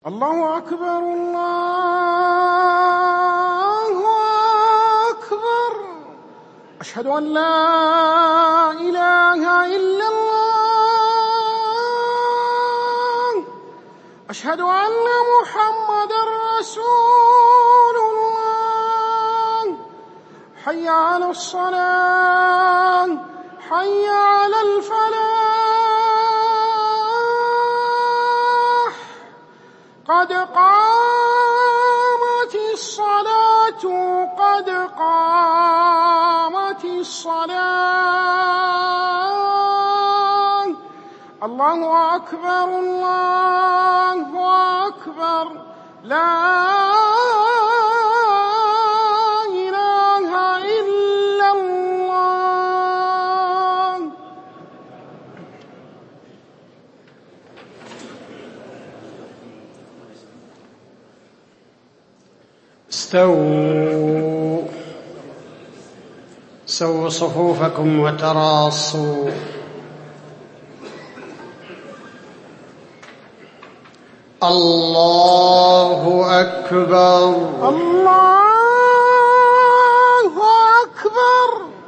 الله أكبر الله أكبر. أشهد أن لا إله إلا الله. أشهد أن محمدًا رسول الله. حي على الصلاة حي على الفلاح. قد قامت الصلاة قد قامت الصلاة. الله أكبر الله أكبر. لا إله إلا الله. سووا صفوفكم وتراصوا. الله أكبر الله أكبر.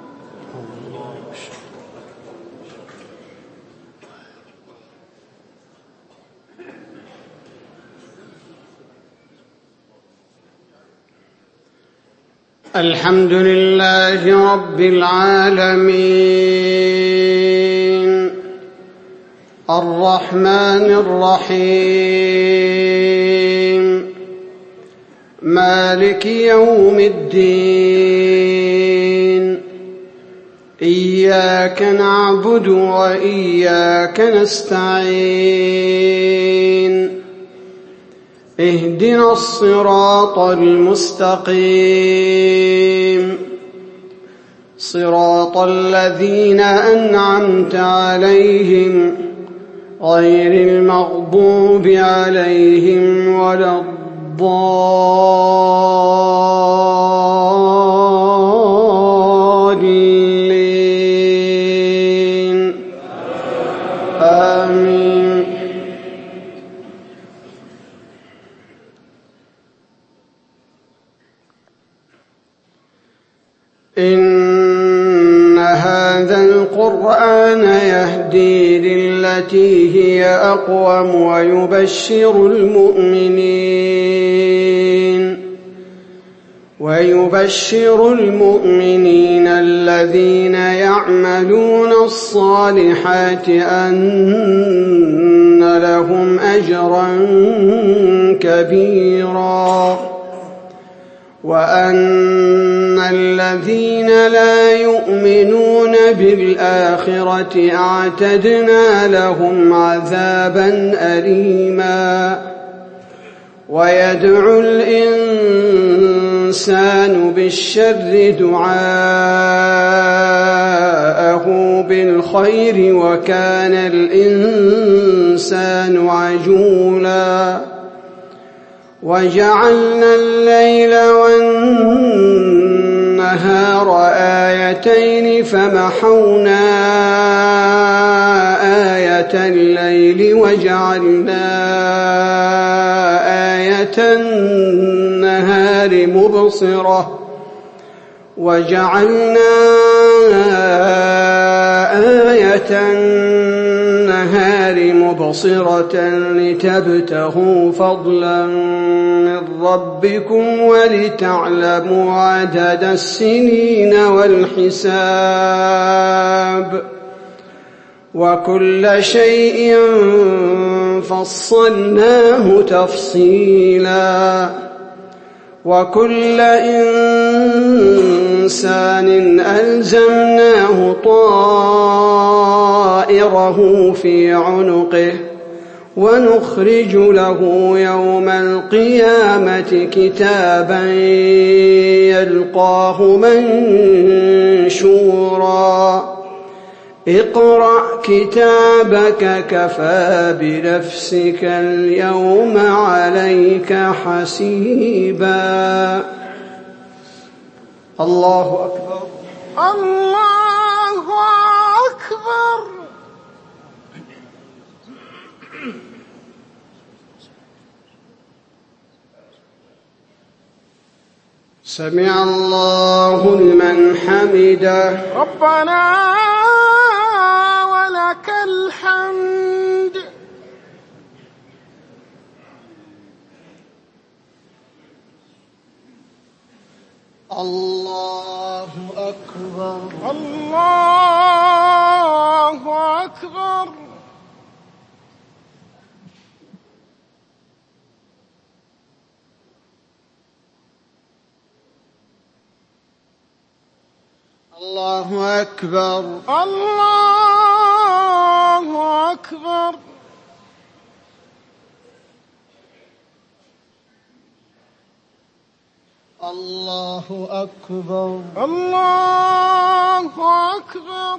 الحمد لله رب العالمين الرحمن الرحيم مالك يوم الدين. إياك نعبد وإياك نستعين. اهدنا الصراط المستقيم صراط الذين أنعمت عليهم غير المغضوب عليهم ولا الضالين. آمين. إن هذا القرآن يهدي للتي هي أقوم ويبشر المؤمنين الذين يعملون الصالحات أن لهم أجرا كبيرا وأن الذين لا يؤمنون بالآخرة أعتدنا لهم عذابا أليما. ويدعو الإنسان بالشر دعاءه بالخير وكان الإنسان عجولا. وجعلنا الليل والنهار آيتين فمحونا آية الليل وجعلنا آية النهار مبصرة لتبتغوا فضلا من ربكم ولتعلموا عدد السنين والحساب وكل شيء فصلناه تفصيلا. وكل إنسان ألزمناه طائره في عنقه ونخرج له يوم القيامة كتابا يلقاه منشورا. اقرأ كتابك كفى بنفسك اليوم عليك حسيبا. الله أكبر الله أكبر. سمع الله لمن حمده. ربنا ولك الحمد. الله أكبر. الله أكبر. الله أكبر. الله أكبر. الله أكبر. الله أكبر.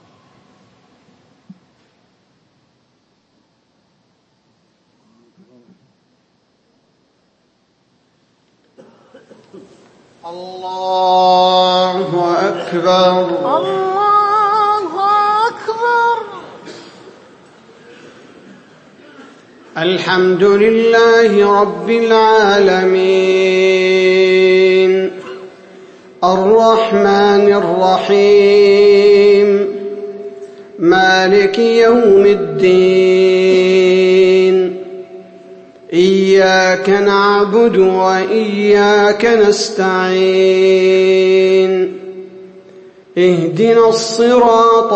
الله أكبر. الله أكبر. الحمد لله رب العالمين الرحمن الرحيم مالك يوم الدين إياك نعبد وإياك نستعين اهدنا الصراط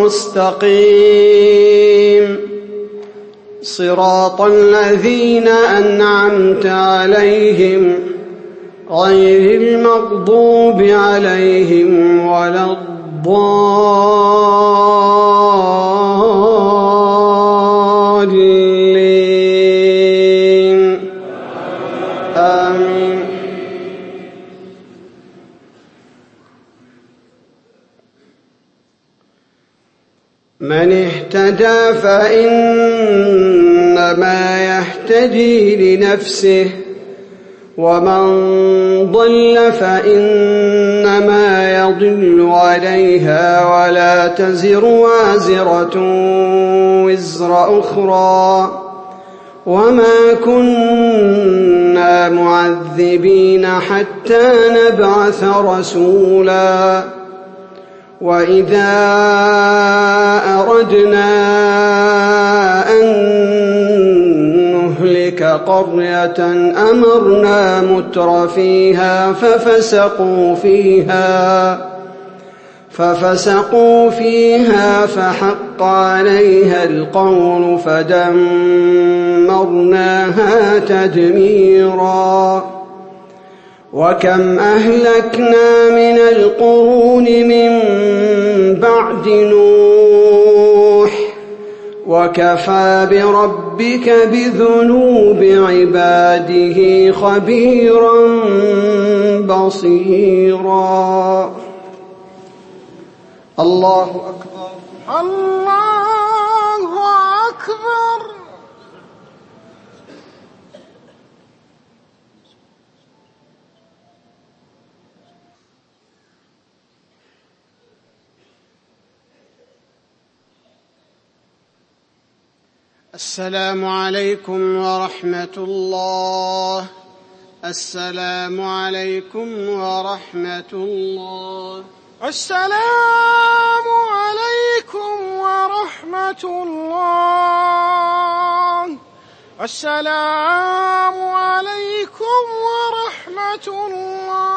المستقيم صراط الذين أنعمت عليهم غير المغضوب عليهم ولا الضالين آمين. من اهتدى فإنما يهتدي لنفسه ومن ضل فإنما يضل عليها ولا تزر وازرة وزر أخرى وما كنا معذبين حتى نبعث رسولا وإذا أردنا أن نهلك قرية أمرنا مترفيها ففسقوا فيها فحق عليها القول فدمرناها تدميرا. وكم أهلكنا من القرون من بعد نوح وكفى بربك بذنوب عباده خبيرا بصيرا. الله أكبر. الله أكبر. السلام عليكم ورحمة الله. السلام عليكم ورحمة الله. السلام عليكم ورحمة الله. السلام عليكم ورحمة الله.